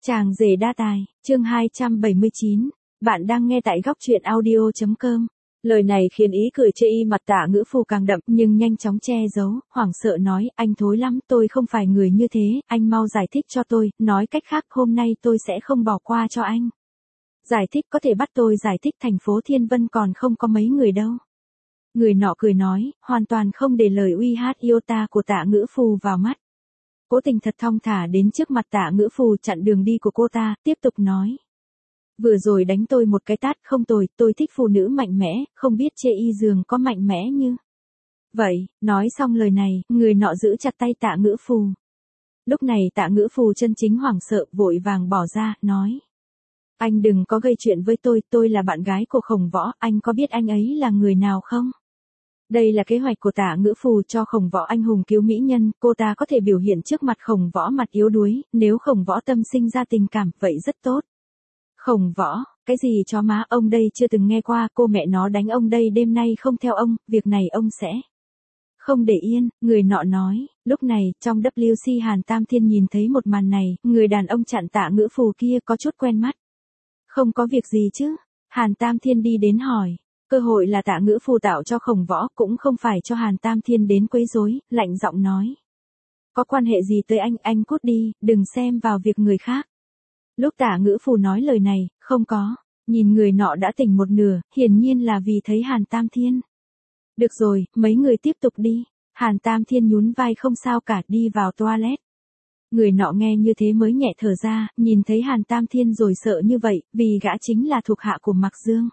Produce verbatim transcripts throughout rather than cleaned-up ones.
Chàng rể đa tài, chương hai trăm bảy mươi chín, bạn đang nghe tại góc truyện audio chấm com. Lời này khiến ý cười chê y mặt Tạ Ngữ Phù càng đậm nhưng nhanh chóng che giấu, hoảng sợ nói, anh thối lắm, tôi không phải người như thế, anh mau giải thích cho tôi, nói cách khác hôm nay tôi sẽ không bỏ qua cho anh. Giải thích có thể bắt tôi giải thích thành phố Thiên Vân còn không có mấy người đâu. Người nọ cười nói, hoàn toàn không để lời uy hát iota của Tạ Ngữ Phù vào mắt. Cố tình thật thong thả đến trước mặt Tạ Ngữ Phù chặn đường đi của cô ta, tiếp tục nói. Vừa rồi đánh tôi một cái tát không tồi, tôi thích phụ nữ mạnh mẽ, không biết chê y giường có mạnh mẽ như. Vậy, nói xong lời này, người nọ giữ chặt tay Tạ Ngữ Phù. Lúc này Tạ Ngữ Phù chân chính hoảng sợ, vội vàng bỏ ra, nói. Anh đừng có gây chuyện với tôi, tôi là bạn gái của Khổng Võ, anh có biết anh ấy là người nào không? Đây là kế hoạch của Tạ Ngữ Phù cho Khổng Võ anh hùng cứu mỹ nhân, cô ta có thể biểu hiện trước mặt Khổng Võ mặt yếu đuối, nếu Khổng Võ tâm sinh ra tình cảm, vậy rất tốt. Khổng Võ, cái gì cho má, ông đây chưa từng nghe qua, cô mẹ nó đánh ông đây đêm nay không theo ông, việc này ông sẽ không để yên, người nọ nói. Lúc này, trong W C Hàn Tam Thiên nhìn thấy một màn này, người đàn ông chặn Tạ Ngữ Phù kia có chút quen mắt. Không có việc gì chứ? Hàn Tam Thiên đi đến hỏi. Cơ hội là Tạ Ngữ Phù tạo cho Khổng Võ, cũng không phải cho Hàn Tam Thiên đến quấy rối, lạnh giọng nói. Có quan hệ gì tới anh, anh cút đi, đừng xem vào việc người khác. Lúc Tạ Ngữ Phù nói lời này, không có, nhìn người nọ đã tỉnh một nửa, hiển nhiên là vì thấy Hàn Tam Thiên. Được rồi, mấy người tiếp tục đi. Hàn Tam Thiên nhún vai không sao cả, đi vào toilet. Người nọ nghe như thế mới nhẹ thở ra, nhìn thấy Hàn Tam Thiên rồi sợ như vậy, vì gã chính là thuộc hạ của Mạc Dương.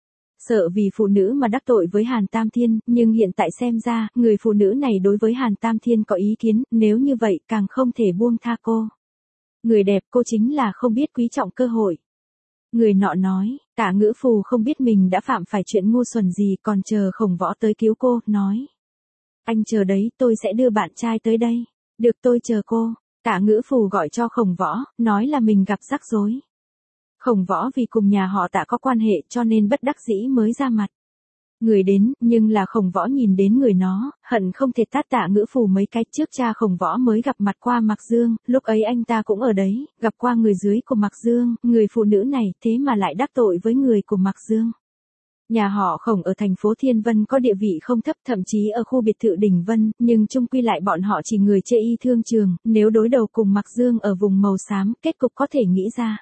Sợ vì phụ nữ mà đắc tội với Hàn Tam Thiên, nhưng hiện tại xem ra, người phụ nữ này đối với Hàn Tam Thiên có ý kiến, nếu như vậy càng không thể buông tha cô. Người đẹp, cô chính là không biết quý trọng cơ hội. Người nọ nói, Tạ Ngữ Phù không biết mình đã phạm phải chuyện ngu xuẩn gì, còn chờ Khổng Võ tới cứu cô, nói. Anh chờ đấy, tôi sẽ đưa bạn trai tới đây. Được, tôi chờ cô. Tạ Ngữ Phù gọi cho Khổng Võ, nói là mình gặp rắc rối. Khổng Võ vì cùng nhà họ Tạ có quan hệ cho nên bất đắc dĩ mới ra mặt. Người đến, nhưng là Khổng Võ nhìn đến người nó, hận không thể tát Tạ Ngữ Phù mấy cái. Trước cha Khổng Võ mới gặp mặt qua Mạc Dương, lúc ấy anh ta cũng ở đấy, gặp qua người dưới của Mạc Dương, người phụ nữ này, thế mà lại đắc tội với người của Mạc Dương. Nhà họ Khổng ở thành phố Thiên Vân có địa vị không thấp, thậm chí ở khu biệt thự Đỉnh Vân, nhưng chung quy lại bọn họ chỉ người chê y thương trường, nếu đối đầu cùng Mạc Dương ở vùng màu xám, kết cục có thể nghĩ ra.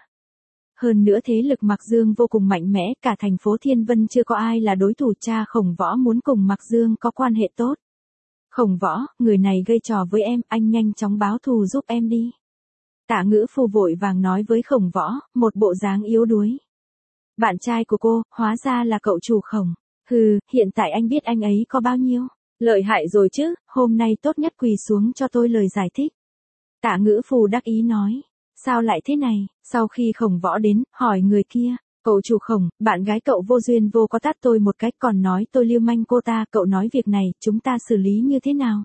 Hơn nữa thế lực Mạc Dương vô cùng mạnh mẽ, cả thành phố Thiên Vân chưa có ai là đối thủ. Cha Khổng Võ muốn cùng Mạc Dương có quan hệ tốt. Khổng Võ, người này gây trò với em, anh nhanh chóng báo thù giúp em đi. Tạ Ngữ Phù vội vàng nói với Khổng Võ, một bộ dáng yếu đuối. Bạn trai của cô, hóa ra là cậu chủ Khổng. Hừ, hiện tại anh biết anh ấy có bao nhiêu lợi hại rồi chứ, hôm nay tốt nhất quỳ xuống cho tôi lời giải thích. Tạ Ngữ Phù đắc ý nói. Sao lại thế này? Sau khi Khổng Võ đến, hỏi người kia, cậu chủ Khổng, bạn gái cậu vô duyên vô có tát tôi một cách còn nói tôi lưu manh cô ta, cậu nói việc này, chúng ta xử lý như thế nào?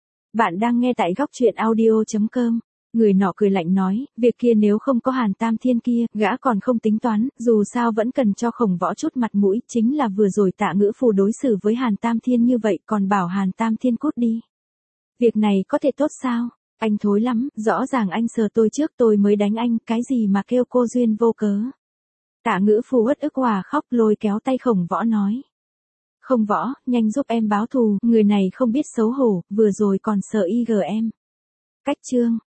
Bạn đang nghe tại góc truyện audio chấm com. Người nọ cười lạnh nói, việc kia nếu không có Hàn Tam Thiên kia, gã còn không tính toán, dù sao vẫn cần cho Khổng Võ chút mặt mũi, chính là vừa rồi Tạ Ngữ Phù đối xử với Hàn Tam Thiên như vậy, còn bảo Hàn Tam Thiên cút đi. Việc này có thể tốt sao? Anh thối lắm, rõ ràng anh sờ tôi trước tôi mới đánh anh, cái gì mà kêu cô duyên vô cớ. Tạ Ngữ Phù uất ức hòa khóc, lôi kéo tay Khổng Võ nói. Không Võ, nhanh giúp em báo thù, người này không biết xấu hổ, vừa rồi còn sợ i giê em. Cách chương.